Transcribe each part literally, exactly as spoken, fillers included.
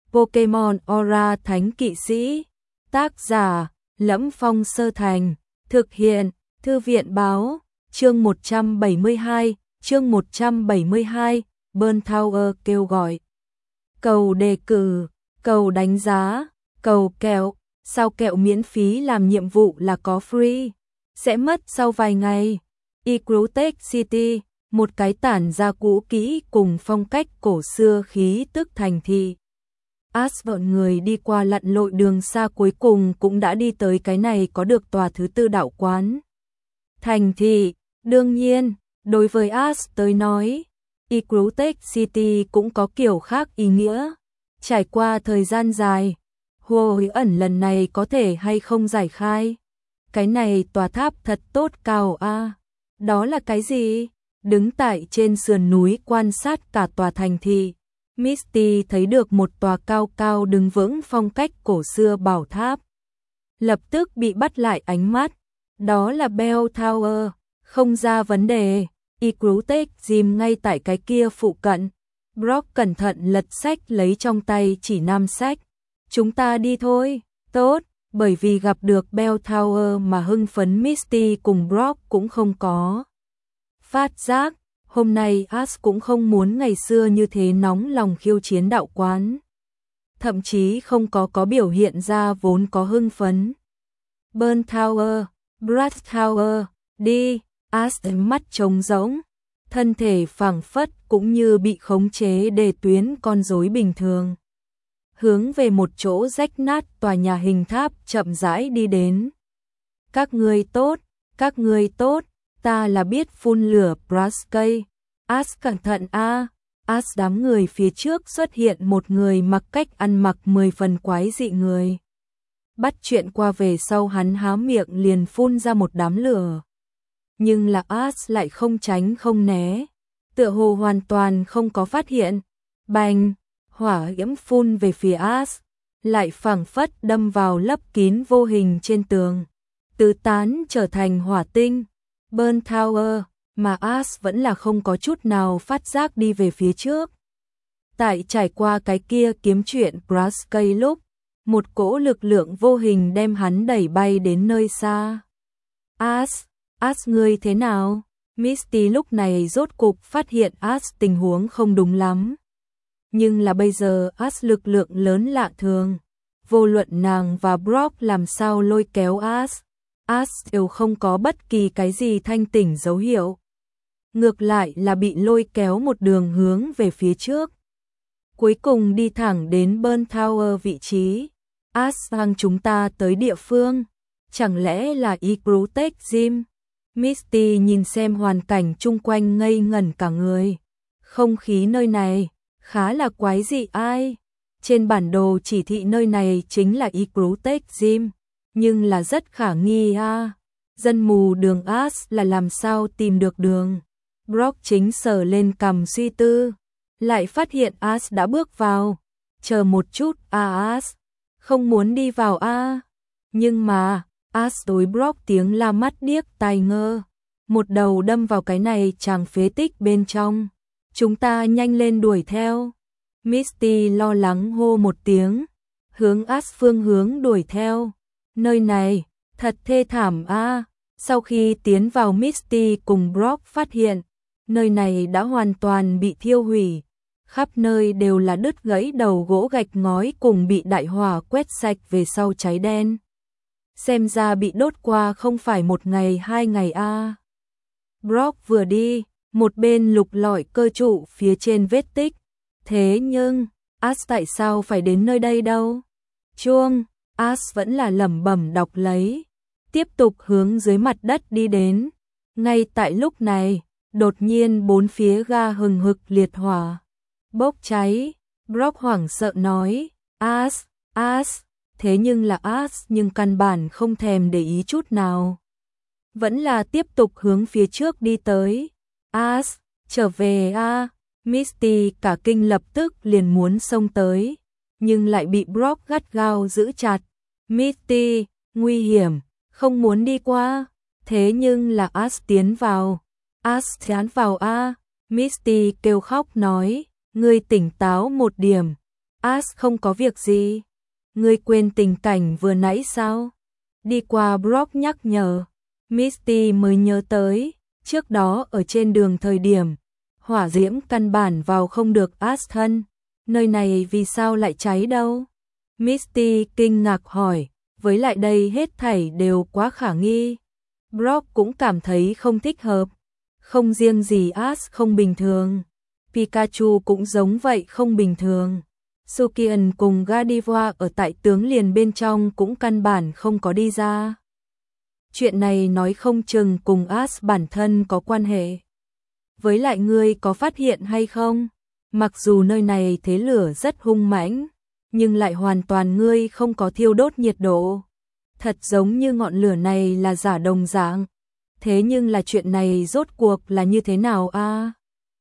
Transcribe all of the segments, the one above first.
Pokemon Aura Thánh Kỵ Sĩ. Tác giả: Lẫm Phong Sơ Thành. Thực hiện: Thư viện báo. Chương một trăm bảy mươi hai, chương một trăm bảy mươi hai, Burn Tower kêu gọi. Cầu đề cử, cầu đánh giá, cầu kẹo, sao kẹo miễn phí làm nhiệm vụ là có free, sẽ mất sau vài ngày. Ecrutex City, một cái tản ra cũ kỹ cùng phong cách cổ xưa khí tức thành thị. Ash bọn người đi qua lặn lội đường xa cuối cùng cũng đã đi tới cái này có được tòa thứ tư đạo quán. Thành thị, đương nhiên, đối với Ash tới nói, Ecrutex City cũng có kiểu khác ý nghĩa. Trải qua thời gian dài, Hồ ẩn lần này có thể hay không giải khai. Cái này tòa tháp thật tốt cao a. À. Đó là cái gì? Đứng tại trên sườn núi quan sát cả tòa thành thị, Misty thấy được một tòa cao cao đứng vững phong cách cổ xưa bảo tháp. Lập tức bị bắt lại ánh mắt. Đó là Bell Tower, không ra vấn đề. Ecrutex Gym ngay tại cái kia phụ cận. Brock cẩn thận lật sách lấy trong tay chỉ nam sách. Chúng ta đi thôi. Tốt, bởi vì gặp được Bell Tower mà hưng phấn Misty cùng Brock cũng không có phát giác. Hôm nay Ash cũng không muốn ngày xưa như thế nóng lòng khiêu chiến đạo quán. Thậm chí không có có biểu hiện ra vốn có hưng phấn. Burn Tower, Brass Tower, đi. Ash mắt trống rỗng, thân thể phảng phất cũng như bị khống chế để tuyến con rối bình thường. Hướng về một chỗ rách nát tòa nhà hình tháp chậm rãi đi đến. Các ngươi tốt, các ngươi tốt, ta là biết phun lửa Braskey. Ash cẩn thận a. À. Ash đám người phía trước xuất hiện một người mặc cách ăn mặc mười phần quái dị người. Bắt chuyện qua về sau hắn há miệng liền phun ra một đám lửa. Nhưng là Ash lại không tránh không né, tựa hồ hoàn toàn không có phát hiện. Bành, hỏa diễm phun về phía Ash, lại phảng phất đâm vào lấp kín vô hình trên tường, tứ tán trở thành hỏa tinh. Burn Tower, mà Ash vẫn là không có chút nào phát giác đi về phía trước. Tại trải qua cái kia kiếm chuyện Braskey lúc, một cỗ lực lượng vô hình đem hắn đẩy bay đến nơi xa. Ash, Ash ngươi thế nào? Misty lúc này rốt cục phát hiện Ash tình huống không đúng lắm. Nhưng là bây giờ Ash lực lượng lớn lạ thường. Vô luận nàng và Brock làm sao lôi kéo Ash, Ash đều không có bất kỳ cái gì thanh tỉnh dấu hiệu. Ngược lại là bị lôi kéo một đường hướng về phía trước. Cuối cùng đi thẳng đến Burn Tower vị trí. Ash mang chúng ta tới địa phương. Chẳng lẽ là Ecrutex Gym? Misty nhìn xem hoàn cảnh chung quanh ngây ngẩn cả người. Không khí nơi này khá là quái dị ai. Trên bản đồ chỉ thị nơi này chính là Ecrutex Gym, nhưng là rất khả nghi a. À. Dân mù đường Ash là làm sao tìm được đường? Brock chính sờ lên cằm suy tư, lại phát hiện Ash đã bước vào. Chờ một chút a à, Ash, không muốn đi vào a. À. Nhưng mà Ash đối Brock tiếng la mắt điếc tai ngơ, một đầu đâm vào cái này chàng phế tích bên trong. Chúng ta nhanh lên đuổi theo. Misty lo lắng hô một tiếng, hướng Ash phương hướng đuổi theo. Nơi này thật thê thảm a. À. Sau khi tiến vào, Misty cùng Brock phát hiện nơi này đã hoàn toàn bị thiêu hủy, khắp nơi đều là đứt gãy đầu gỗ gạch ngói cùng bị đại hỏa quét sạch về sau cháy đen. Xem ra bị đốt qua không phải một ngày hai ngày a. À. Brock vừa đi, một bên lục lọi cơ trụ phía trên vết tích. Thế nhưng, Ash tại sao phải đến nơi đây đâu? Chuông, Ash vẫn là lẩm bẩm đọc lấy, tiếp tục hướng dưới mặt đất đi đến. Ngay tại lúc này, đột nhiên bốn phía ga hừng hực liệt hỏa, bốc cháy. Brock hoảng sợ nói, Ash, Ash. Thế nhưng là Ash nhưng căn bản không thèm để ý chút nào. Vẫn là tiếp tục hướng phía trước đi tới. Ash, trở về a. À. Misty cả kinh lập tức liền muốn xông tới, nhưng lại bị Brock gắt gao giữ chặt. Misty, nguy hiểm, không muốn đi qua. Thế nhưng là Ash tiến vào. Ash dán vào a. À. Misty kêu khóc nói, ngươi tỉnh táo một điểm. As không có việc gì. Ngươi quên tình cảnh vừa nãy sao? Đi qua Brock nhắc nhở. Misty mới nhớ tới, trước đó ở trên đường thời điểm, hỏa diễm căn bản vào không được As thân. Nơi này vì sao lại cháy đâu? Misty kinh ngạc hỏi, với lại đây hết thảy đều quá khả nghi. Brock cũng cảm thấy không thích hợp. Không riêng gì As không bình thường, Pikachu cũng giống vậy không bình thường. Sukian cùng Gardevoir ở tại tướng liền bên trong cũng căn bản không có đi ra. Chuyện này nói không chừng cùng As bản thân có quan hệ. Với lại ngươi có phát hiện hay không? Mặc dù nơi này thế lửa rất hung mãnh, nhưng lại hoàn toàn ngươi không có thiêu đốt nhiệt độ. Thật giống như ngọn lửa này là giả đồng dạng. Thế nhưng là chuyện này rốt cuộc là như thế nào a? À?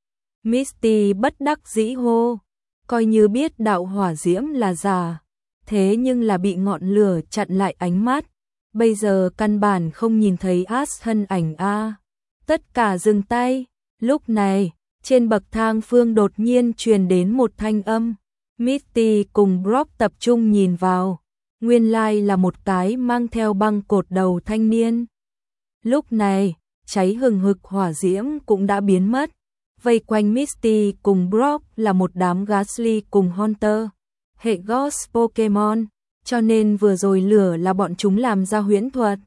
Misty bất đắc dĩ hô, coi như biết đạo hỏa diễm là giả, thế nhưng là bị ngọn lửa chặn lại ánh mắt. Bây giờ căn bản không nhìn thấy As thân ảnh a. À. Tất cả dừng tay. Lúc này, trên bậc thang phương đột nhiên truyền đến một thanh âm. Misty cùng Brock tập trung nhìn vào. Nguyên lai là một cái mang theo băng cột đầu thanh niên. Lúc này, cháy hừng hực hỏa diễm cũng đã biến mất. Vây quanh Misty cùng Brock là một đám Gastly cùng Haunter, hệ Ghost Pokemon, cho nên vừa rồi lửa là bọn chúng làm ra huyễn thuật.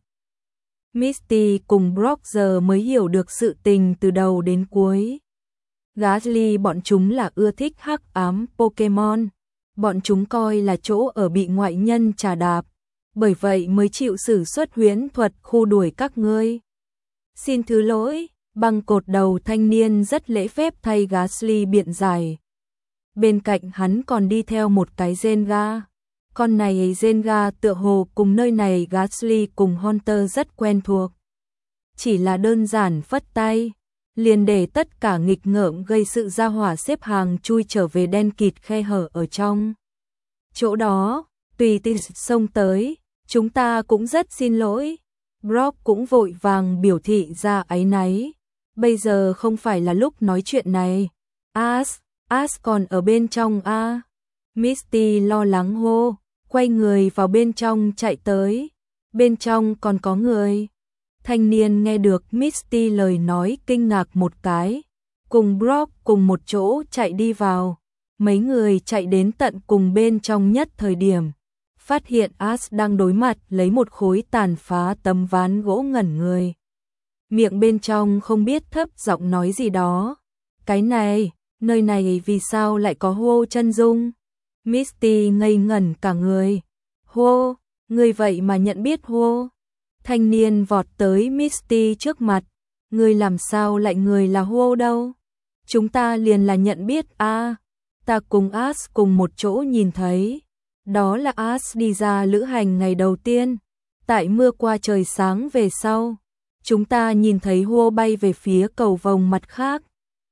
Misty cùng Brock giờ mới hiểu được sự tình từ đầu đến cuối. Gastly bọn chúng là ưa thích hắc ám Pokemon, bọn chúng coi là chỗ ở bị ngoại nhân trà đạp, bởi vậy mới chịu sử xuất huyễn thuật khu đuổi các ngươi. Xin thứ lỗi, băng cột đầu thanh niên rất lễ phép thay Gastly biện giải. Bên cạnh hắn còn đi theo một cái Zenga. Con này Zenga tựa hồ cùng nơi này Gastly cùng Haunter rất quen thuộc. Chỉ là đơn giản phất tay, liền để tất cả nghịch ngợm gây sự ra hỏa xếp hàng chui trở về đen kịt khe hở ở trong. Chỗ đó, tùy tiện xông tới, chúng ta cũng rất xin lỗi. Brock cũng vội vàng biểu thị ra áy náy. Bây giờ không phải là lúc nói chuyện này. As, As còn ở bên trong a. À? Misty lo lắng hô, quay người vào bên trong chạy tới. Bên trong còn có người. Thanh niên nghe được Misty lời nói kinh ngạc một cái, cùng Brock cùng một chỗ chạy đi vào. Mấy người chạy đến tận cùng bên trong nhất thời điểm, phát hiện As đang đối mặt lấy một khối tàn phá tấm ván gỗ ngẩn người. Miệng bên trong không biết thấp giọng nói gì đó. Cái này, nơi này vì sao lại có Hô chân dung? Misty ngây ngẩn cả người. Hô, người vậy mà nhận biết Hô? Thanh niên vọt tới Misty trước mặt. Người làm sao lại người là Hô đâu? Chúng ta liền là nhận biết a. À, ta cùng As cùng một chỗ nhìn thấy. Đó là As đi ra lữ hành ngày đầu tiên. Tại mưa qua trời sáng về sau, chúng ta nhìn thấy Hô bay về phía cầu vồng mặt khác.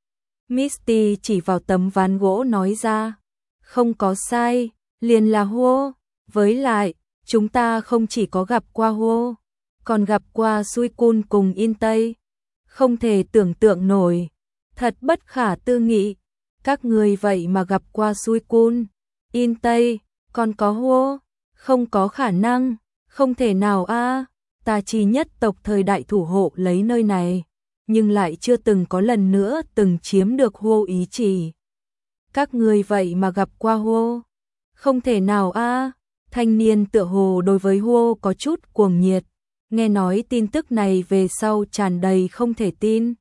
Misty chỉ vào tấm ván gỗ nói ra. Không có sai, liền là Hô. Với lại, chúng ta không chỉ có gặp qua Hô, còn gặp qua Suicune cùng In Tây. Không thể tưởng tượng nổi. Thật bất khả tư nghị. Các người vậy mà gặp qua Suicune, In Tây, còn có Hô. Không có khả năng, không thể nào a. À. Ta chỉ nhất tộc thời đại thủ hộ lấy nơi này, nhưng lại chưa từng có lần nữa từng chiếm được Hô ý chỉ. Các người vậy mà gặp qua Hô. Không thể nào a. À. Thanh niên tựa hồ đối với Hô có chút cuồng nhiệt, nghe nói tin tức này về sau tràn đầy không thể tin.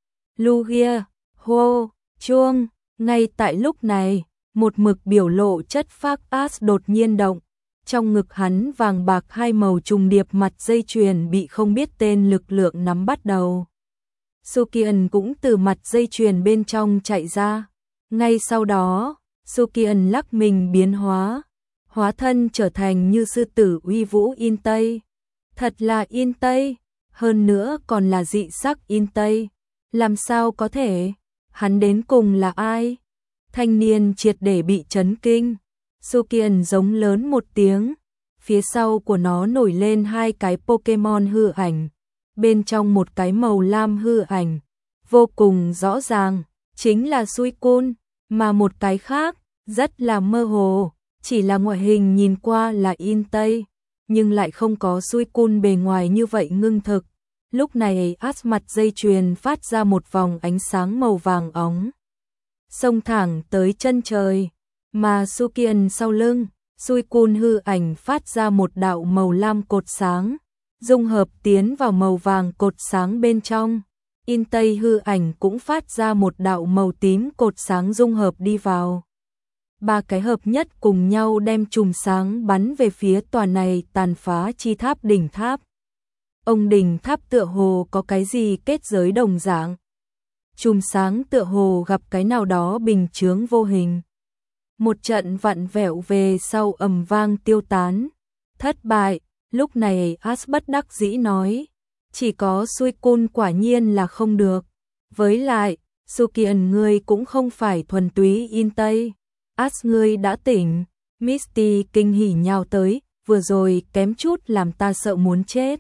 Lugia, Hô, chuông, ngay tại lúc này, một mực biểu lộ chất phác As đột nhiên động. Trong ngực hắn vàng bạc hai màu trùng điệp mặt dây chuyền bị không biết tên lực lượng nắm bắt đầu. Sukian cũng từ mặt dây chuyền bên trong chạy ra. Ngay sau đó, Sukian lắc mình biến hóa, hóa thân trở thành như sư tử uy vũ In Tây. Thật là In Tây, hơn nữa còn là dị sắc In Tây. Làm sao có thể? Hắn đến cùng là ai? Thanh niên triệt để bị chấn kinh. Sukian giống lớn một tiếng, phía sau của nó nổi lên hai cái Pokemon hư ảnh, bên trong một cái màu lam hư ảnh, vô cùng rõ ràng, chính là Suicune, mà một cái khác, rất là mơ hồ, chỉ là ngoại hình nhìn qua là In Tây, nhưng lại không có Suicune bề ngoài như vậy ngưng thực. Lúc này As mặt dây chuyền phát ra một vòng ánh sáng màu vàng óng, xông thẳng tới chân trời, mà Sukian sau lưng, Suicune hư ảnh phát ra một đạo màu lam cột sáng, dung hợp tiến vào màu vàng cột sáng bên trong. In Tây hư ảnh cũng phát ra một đạo màu tím cột sáng dung hợp đi vào. Ba cái hợp nhất cùng nhau đem chùm sáng bắn về phía tòa này tàn phá chi tháp đỉnh tháp. Ông đỉnh tháp tựa hồ có cái gì kết giới đồng dạng. Chùm sáng tựa hồ gặp cái nào đó bình chướng vô hình. Một trận vặn vẹo về sau ầm vang tiêu tán. Thất bại, lúc này As bất đắc dĩ nói. Chỉ có Suicune quả nhiên là không được. Với lại, Sukian ngươi cũng không phải thuần túy In Tây. As ngươi đã tỉnh. Misty kinh hỉ nhào tới, vừa rồi kém chút làm ta sợ muốn chết.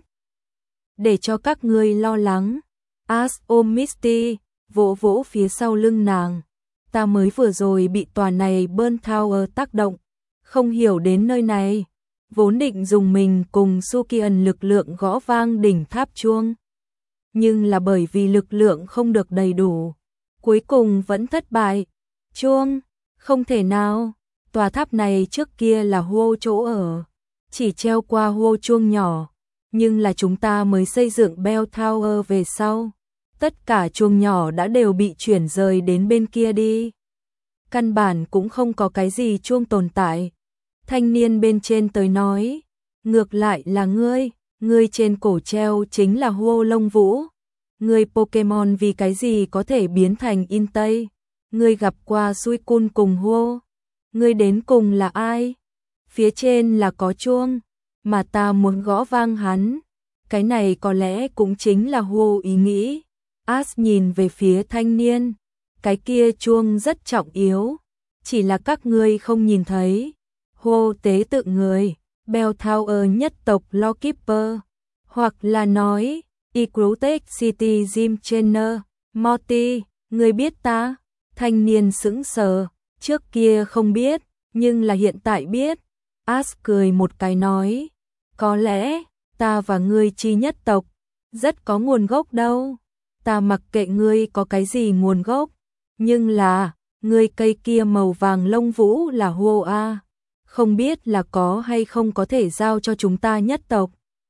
Để cho các ngươi lo lắng. As ôm Misty, vỗ vỗ phía sau lưng nàng. Ta mới vừa rồi bị tòa này Burn Tower tác động, không hiểu đến nơi này. Vốn định dùng mình cùng Sukian lực lượng gõ vang đỉnh tháp chuông. Nhưng là bởi vì lực lượng không được đầy đủ, cuối cùng vẫn thất bại. Chuông, không thể nào, tòa tháp này trước kia là Huo chỗ ở, chỉ treo qua Huo chuông nhỏ, nhưng là chúng ta mới xây dựng Bell Tower về sau. Tất cả chuông nhỏ đã đều bị chuyển rời đến bên kia đi. Căn bản cũng không có cái gì chuông tồn tại. Thanh niên bên trên tới nói, ngược lại là ngươi, ngươi trên cổ treo chính là Huo Lông Vũ. Ngươi Pokemon vì cái gì có thể biến thành In Tây? Ngươi gặp qua Suicune cùng Huo. Ngươi đến cùng là ai? Phía trên là có chuông, mà ta muốn gõ vang hắn. Cái này có lẽ cũng chính là Huo ý nghĩ. As nhìn về phía thanh niên, cái kia chuông rất trọng yếu, chỉ là các ngươi không nhìn thấy. Huo tế tự người, Bell Tower nhất tộc Lawkeeper, hoặc là nói, Ecrutex City Gym Trainer, Morty, ngươi biết ta? Thanh niên sững sờ, trước kia không biết, nhưng là hiện tại biết. As cười một cái nói, có lẽ, ta và ngươi chi nhất tộc, rất có nguồn gốc đâu. Ta mặc kệ ngươi có cái gì nguồn gốc, nhưng là, ngươi cây kia màu vàng lông vũ là Huo A, không biết là có hay không có thể giao cho chúng ta nhất tộc.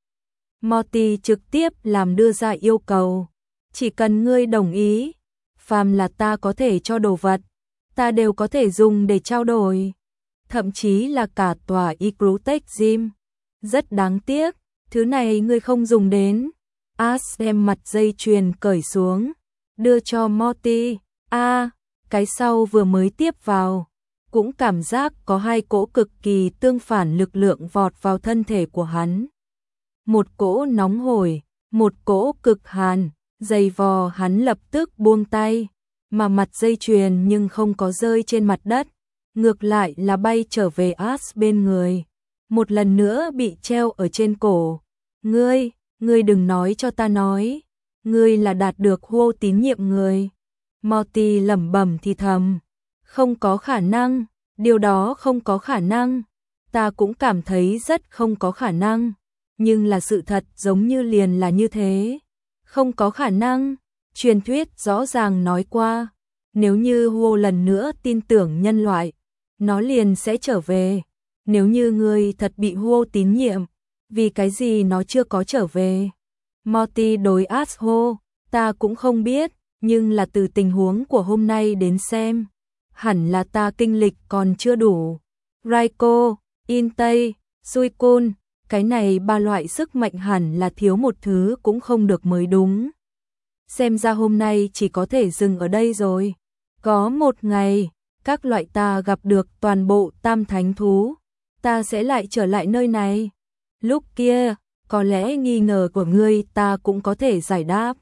Morty trực tiếp làm đưa ra yêu cầu, chỉ cần ngươi đồng ý, phàm là ta có thể cho đồ vật, ta đều có thể dùng để trao đổi, thậm chí là cả tòa Ecrutex Gym. Rất đáng tiếc, thứ này ngươi không dùng đến. As đem mặt dây chuyền cởi xuống, đưa cho Morty. A, à, cái sau vừa mới tiếp vào, cũng cảm giác có hai cỗ cực kỳ tương phản lực lượng vọt vào thân thể của hắn. Một cỗ nóng hổi, một cỗ cực hàn, dày vò hắn lập tức buông tay, mà mặt dây chuyền nhưng không có rơi trên mặt đất, ngược lại là bay trở về As bên người, một lần nữa bị treo ở trên cổ. Ngươi, ngươi đừng nói cho ta nói, ngươi là đạt được Huo tín nhiệm người. Morty lẩm bẩm thì thầm, không có khả năng, điều đó không có khả năng, ta cũng cảm thấy rất không có khả năng, nhưng là sự thật giống như liền là như thế. Không có khả năng, truyền thuyết rõ ràng nói qua, nếu như Huo lần nữa tin tưởng nhân loại, nó liền sẽ trở về. Nếu như ngươi thật bị Huo tín nhiệm, vì cái gì nó chưa có trở về? Morty đối As hô, ta cũng không biết, nhưng là từ tình huống của hôm nay đến xem, hẳn là ta kinh lịch còn chưa đủ. Raikou, In Tây, Suicune, cái này ba loại sức mạnh hẳn là thiếu một thứ cũng không được mới đúng. Xem ra hôm nay chỉ có thể dừng ở đây rồi. Có một ngày, các loại ta gặp được toàn bộ tam thánh thú, ta sẽ lại trở lại nơi này. Lúc kia, có lẽ nghi ngờ của ngươi ta cũng có thể giải đáp.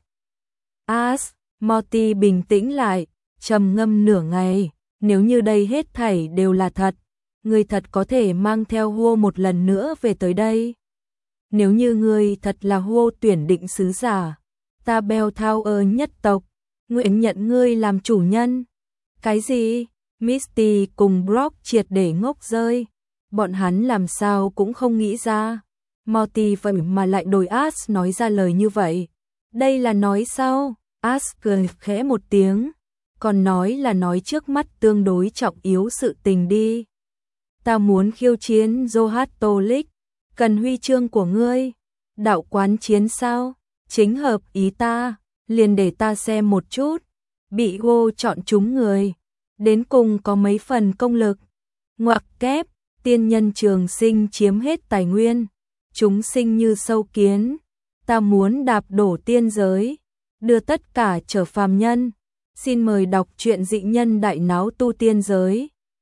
As, Morty bình tĩnh lại, trầm ngâm nửa ngày, nếu như đây hết thảy đều là thật, ngươi thật có thể mang theo Huo một lần nữa về tới đây. Nếu như ngươi thật là Huo tuyển định sứ giả, ta Bell Tower nhất tộc, nguyện nhận ngươi làm chủ nhân. Cái gì? Misty cùng Brock triệt để ngốc rơi. Bọn hắn làm sao cũng không nghĩ ra. Morty vậy mà lại đổi Ash nói ra lời như vậy. Đây là nói sao? Ash cười khẽ một tiếng. Còn nói là nói trước mắt tương đối trọng yếu sự tình đi. Ta muốn khiêu chiến Johatolic. Cần huy chương của ngươi. Đạo quán chiến sao? Chính hợp ý ta. Liền để ta xem một chút. Bị Go chọn chúng người. Đến cùng có mấy phần công lực. Ngoặc kép. Tiên nhân trường sinh chiếm hết tài nguyên. Chúng sinh như sâu kiến. Ta muốn đạp đổ tiên giới. Đưa tất cả trở phàm nhân. Xin mời đọc truyện Dị Nhân Đại Náo Tu Tiên Giới.